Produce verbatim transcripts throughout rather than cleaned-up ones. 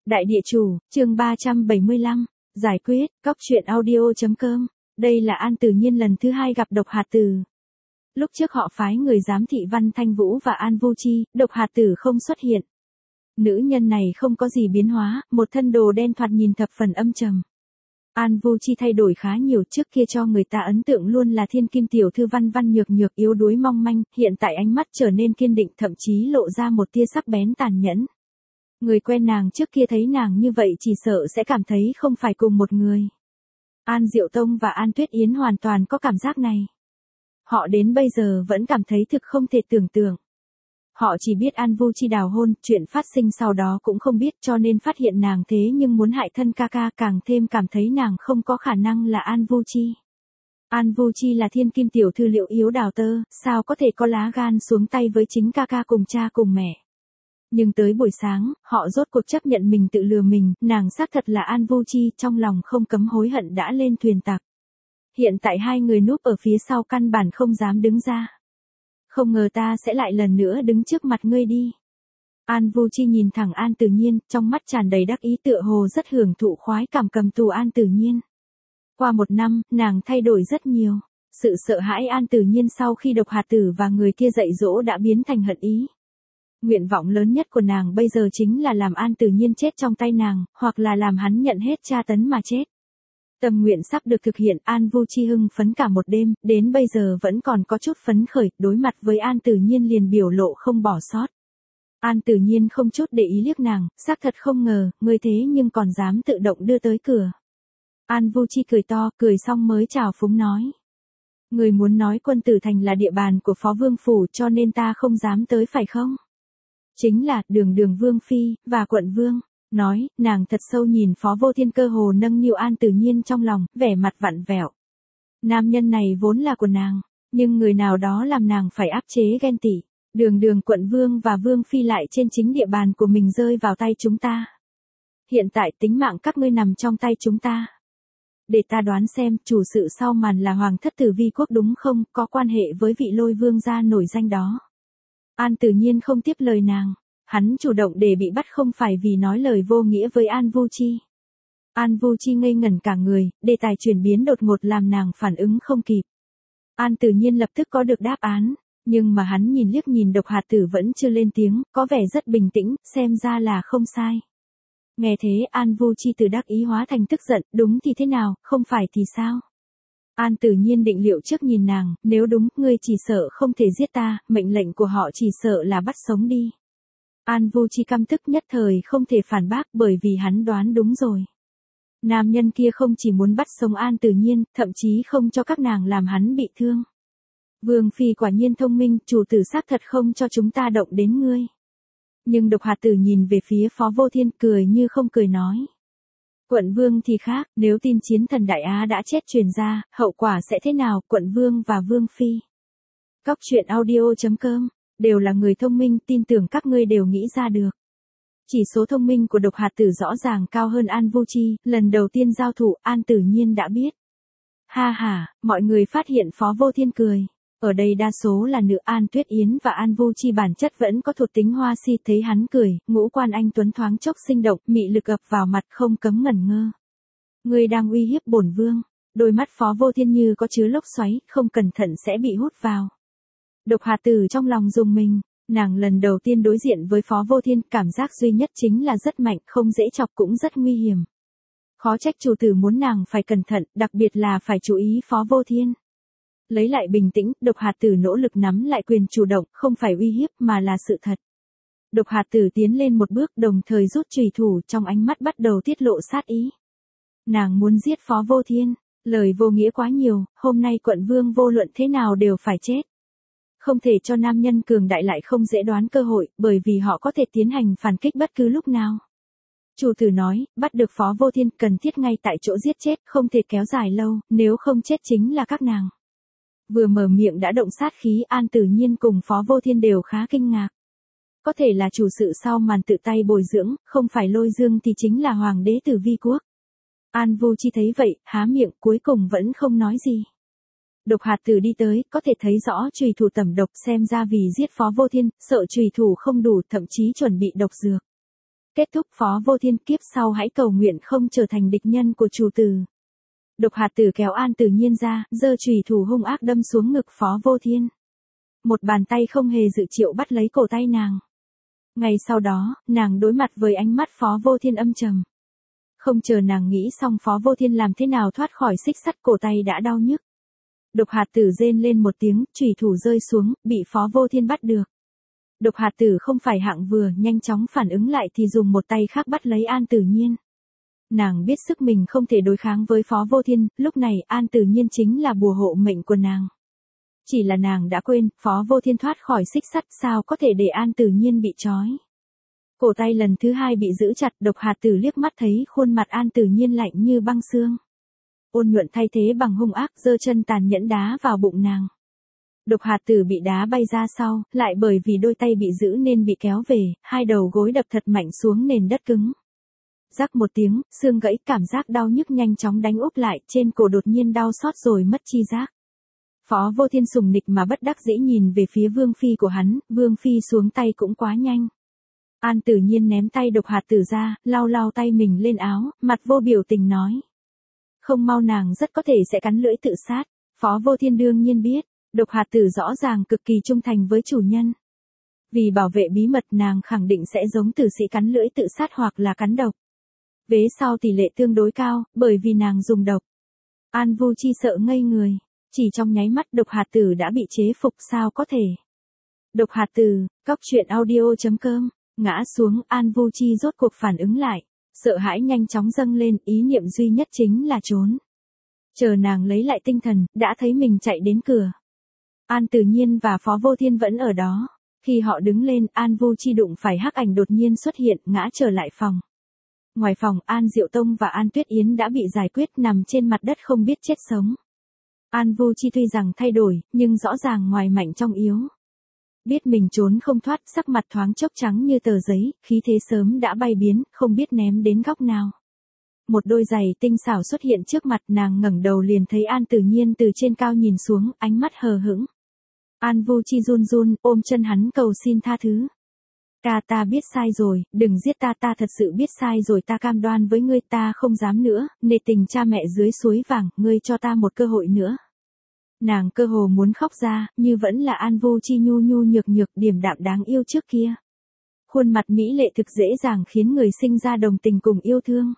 Đại địa chủ, chương ba trăm bảy mươi lăm, giải quyết, cóc truyện audio.com. Đây là An Tử Nhiên lần thứ hai gặp Độc Hạt Tử. Lúc trước họ phái người giám thị Văn Thanh Vũ và An Vu Chi, Độc Hạt Tử không xuất hiện. Nữ nhân này không có gì biến hóa, một thân đồ đen thoạt nhìn thập phần âm trầm. An Vu Chi thay đổi khá nhiều, trước kia cho người ta ấn tượng luôn là thiên kim tiểu thư văn văn nhược nhược yếu đuối mong manh, hiện tại ánh mắt trở nên kiên định, thậm chí lộ ra một tia sắc bén tàn nhẫn. Người quen nàng trước kia thấy nàng như vậy chỉ sợ sẽ cảm thấy không phải cùng một người. An Diệu Tông và An Tuyết Yến hoàn toàn có cảm giác này. Họ đến bây giờ vẫn cảm thấy thực không thể tưởng tượng. Họ chỉ biết An Vu Chi đào hôn, chuyện phát sinh sau đó cũng không biết, cho nên phát hiện nàng thế nhưng muốn hại thân ca ca, càng thêm cảm thấy nàng không có khả năng là An Vu Chi. An Vu Chi là thiên kim tiểu thư Liễu Yếu Đào Tơ, sao có thể có lá gan xuống tay với chính ca ca cùng cha cùng mẹ. Nhưng tới buổi sáng, họ rốt cuộc chấp nhận mình tự lừa mình, nàng xác thật là An Vu Chi, trong lòng không cấm hối hận đã lên thuyền tặc. Hiện tại hai người núp ở phía sau căn bản không dám đứng ra. Không ngờ ta sẽ lại lần nữa đứng trước mặt ngươi đi. An Vu Chi nhìn thẳng An Tử Nhiên, trong mắt tràn đầy đắc ý, tựa hồ rất hưởng thụ khoái cảm cầm tù An Tử Nhiên. Qua một năm, nàng thay đổi rất nhiều. Sự sợ hãi An Tử Nhiên sau khi Độc Hạt Tử và người kia dạy dỗ đã biến thành hận ý. Nguyện vọng lớn nhất của nàng bây giờ chính là làm An Tử Nhiên chết trong tay nàng, hoặc là làm hắn nhận hết tra tấn mà chết. Tâm nguyện sắp được thực hiện, An Vu Chi hưng phấn cả một đêm, đến bây giờ vẫn còn có chút phấn khởi, đối mặt với An Tử Nhiên liền biểu lộ không bỏ sót. An Tử Nhiên không chút để ý liếc nàng, xác thật không ngờ, ngươi thế nhưng còn dám tự động đưa tới cửa. An Vu Chi cười to, cười xong mới chào phúng nói. Người muốn nói Quân Tử Thành là địa bàn của Phó Vương Phủ cho nên ta không dám tới phải không? Chính là, đường đường Vương Phi, và Quận Vương. Nói, nàng thật sâu nhìn Phó Vô Thiên cơ hồ nâng niu An Tử Nhiên trong lòng, vẻ mặt vặn vẹo. Nam nhân này vốn là của nàng, nhưng người nào đó làm nàng phải áp chế ghen tị. Đường đường Quận Vương và Vương Phi lại trên chính địa bàn của mình rơi vào tay chúng ta. Hiện tại tính mạng các ngươi nằm trong tay chúng ta. Để ta đoán xem, chủ sự sau màn là Hoàng thất Tử Vi Quốc đúng không, có quan hệ với vị Lôi Vương gia nổi danh đó. An Tử Nhiên không tiếp lời nàng. Hắn chủ động để bị bắt không phải vì nói lời vô nghĩa với An Vu Chi. An Vu Chi ngây ngẩn cả người, đề tài chuyển biến đột ngột làm nàng phản ứng không kịp. An Tử Nhiên lập tức có được đáp án, nhưng mà hắn nhìn liếc nhìn Độc Hạt Tử vẫn chưa lên tiếng, có vẻ rất bình tĩnh, xem ra là không sai. Nghe thế An Vu Chi từ đắc ý hóa thành tức giận, đúng thì thế nào, không phải thì sao? An Tử Nhiên định liệu trước nhìn nàng, nếu đúng, ngươi chỉ sợ không thể giết ta, mệnh lệnh của họ chỉ sợ là bắt sống đi. An Vu Chi căm tức nhất thời không thể phản bác bởi vì hắn đoán đúng rồi. Nam nhân kia không chỉ muốn bắt sống An Tử Nhiên, thậm chí không cho các nàng làm hắn bị thương. Vương Phi quả nhiên thông minh, chủ tử xác thật không cho chúng ta động đến ngươi. Nhưng Độc Hạt Tử nhìn về phía Phó Vô Thiên cười như không cười nói. Quận Vương thì khác, nếu tin chiến thần Đại Á đã chết truyền ra, hậu quả sẽ thế nào, Quận Vương và Vương Phi. Cóc truyện audio.com. Đều là người thông minh, tin tưởng các ngươi đều nghĩ ra được. Chỉ số thông minh của Độc Hạt Tử rõ ràng cao hơn An Vu Chi, lần đầu tiên giao thủ, An Tử Nhiên đã biết. Ha ha, mọi người phát hiện Phó Vô Thiên cười. Ở đây đa số là nữ, An Tuyết Yến và An Vu Chi bản chất vẫn có thuộc tính hoa si, thấy hắn cười, ngũ quan anh tuấn thoáng chốc sinh động, mị lực ập vào mặt không cấm ngẩn ngơ. Ngươi đang uy hiếp bổn vương, đôi mắt Phó Vô Thiên như có chứa lốc xoáy, không cẩn thận sẽ bị hút vào. Độc Hạt Tử trong lòng rùng mình, nàng lần đầu tiên đối diện với Phó Vô Thiên, cảm giác duy nhất chính là rất mạnh, không dễ chọc cũng rất nguy hiểm. Khó trách chủ tử muốn nàng phải cẩn thận, đặc biệt là phải chú ý Phó Vô Thiên. Lấy lại bình tĩnh, Độc Hạt Tử nỗ lực nắm lại quyền chủ động, không phải uy hiếp mà là sự thật. Độc Hạt Tử tiến lên một bước, đồng thời rút chùy thủ, trong ánh mắt bắt đầu tiết lộ sát ý. Nàng muốn giết Phó Vô Thiên, lời vô nghĩa quá nhiều, hôm nay Quận Vương vô luận thế nào đều phải chết. Không thể cho nam nhân cường đại lại không dễ đoán cơ hội, bởi vì họ có thể tiến hành phản kích bất cứ lúc nào. Chủ tử nói, bắt được Phó Vô Thiên cần thiết ngay tại chỗ giết chết, không thể kéo dài lâu, nếu không chết chính là các nàng. Vừa mở miệng đã động sát khí, An Tử Nhiên cùng Phó Vô Thiên đều khá kinh ngạc. Có thể là chủ sự sau màn tự tay bồi dưỡng, không phải Lôi Dương thì chính là Hoàng đế Tử Vi Quốc. An Vu Chi thấy vậy, há miệng cuối cùng vẫn không nói gì. Độc Hạt Tử đi tới, có thể thấy rõ chùy thủ tẩm độc, xem ra vì giết Phó Vô Thiên, sợ chùy thủ không đủ, thậm chí chuẩn bị độc dược. Kết thúc Phó Vô Thiên, kiếp sau hãy cầu nguyện không trở thành địch nhân của chủ tử. Độc hạt tử kéo An Tử Nhiên ra, giơ chùy thủ hung ác đâm xuống ngực Phó Vô Thiên. Một bàn tay không hề dự triệu bắt lấy cổ tay nàng. Ngày sau đó, nàng đối mặt với ánh mắt Phó Vô Thiên âm trầm. Không chờ nàng nghĩ xong Phó Vô Thiên làm thế nào thoát khỏi xích sắt, cổ tay đã đau nhức. Độc hạt tử rên lên một tiếng, chùy thủ rơi xuống, bị Phó Vô Thiên bắt được. Độc hạt tử không phải hạng vừa, nhanh chóng phản ứng lại thì dùng một tay khác bắt lấy An Tử Nhiên. Nàng biết sức mình không thể đối kháng với Phó Vô Thiên, lúc này An Tử Nhiên chính là bùa hộ mệnh của nàng. Chỉ là nàng đã quên, Phó Vô Thiên thoát khỏi xích sắt sao có thể để An Tử Nhiên bị trói. Cổ tay lần thứ hai bị giữ chặt, độc hạt tử liếc mắt thấy khuôn mặt An Tử Nhiên lạnh như băng xương. Ôn nhuận thay thế bằng hung ác, giơ chân tàn nhẫn đá vào bụng nàng. Độc hạt tử bị đá bay ra sau, lại bởi vì đôi tay bị giữ nên bị kéo về, hai đầu gối đập thật mạnh xuống nền đất cứng. Rắc một tiếng, xương gãy, cảm giác đau nhức nhanh chóng đánh úp lại, trên cổ đột nhiên đau xót rồi mất chi giác. Phó Vô Thiên sùng nịch mà bất đắc dĩ nhìn về phía Vương Phi của hắn, Vương Phi xuống tay cũng quá nhanh. An Tử Nhiên ném tay độc hạt tử ra, lau lau tay mình lên áo, mặt vô biểu tình nói. Không mau, nàng rất có thể sẽ cắn lưỡi tự sát. Phó Vô Thiên đương nhiên biết, độc hạt tử rõ ràng cực kỳ trung thành với chủ nhân. Vì bảo vệ bí mật nàng khẳng định sẽ giống tử sĩ cắn lưỡi tự sát hoặc là cắn độc. Vế sau tỷ lệ tương đối cao, bởi vì nàng dùng độc. An Vu Chi sợ ngây người. Chỉ trong nháy mắt độc hạt tử đã bị chế phục, sao có thể. Độc hạt tử, cóc truyện audio chấm com, ngã xuống, An Vu Chi rốt cuộc phản ứng lại. Sợ hãi nhanh chóng dâng lên, ý niệm duy nhất chính là trốn. Chờ nàng lấy lại tinh thần, đã thấy mình chạy đến cửa. An Tử Nhiên và Phó Vô Thiên vẫn ở đó. Khi họ đứng lên, An Vu Chi đụng phải hắc ảnh đột nhiên xuất hiện, ngã trở lại phòng. Ngoài phòng, An Diệu Tông và An Tuyết Yến đã bị giải quyết, nằm trên mặt đất không biết chết sống. An Vu Chi tuy rằng thay đổi, nhưng rõ ràng ngoài mạnh trong yếu. Biết mình trốn không thoát, sắc mặt thoáng chốc trắng như tờ giấy, khí thế sớm đã bay biến, không biết ném đến góc nào. Một đôi giày tinh xảo xuất hiện trước mặt, nàng ngẩng đầu liền thấy An Tử Nhiên từ trên cao nhìn xuống, ánh mắt hờ hững. An Vu Chi run run, ôm chân hắn cầu xin tha thứ. Ta ta biết sai rồi, đừng giết ta, ta thật sự biết sai rồi, ta cam đoan với ngươi, ta không dám nữa, nể tình cha mẹ dưới suối vàng, ngươi cho ta một cơ hội nữa. Nàng cơ hồ muốn khóc ra, như vẫn là An Vu Chi nhu nhu nhược nhược, điềm đạm đáng yêu trước kia. Khuôn mặt mỹ lệ thực dễ dàng khiến người sinh ra đồng tình cùng yêu thương.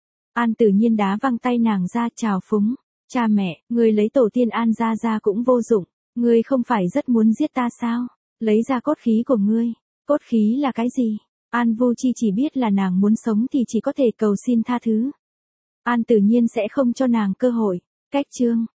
An Tử Nhiên đá văng tay nàng ra, chào phúng. Cha mẹ, ngươi lấy tổ tiên An ra ra cũng vô dụng, ngươi không phải rất muốn giết ta sao? Lấy ra cốt khí của ngươi. Cốt khí là cái gì? An Vu Chi chỉ biết là nàng muốn sống thì chỉ có thể cầu xin tha thứ. An Tử Nhiên sẽ không cho nàng cơ hội. Cách chương.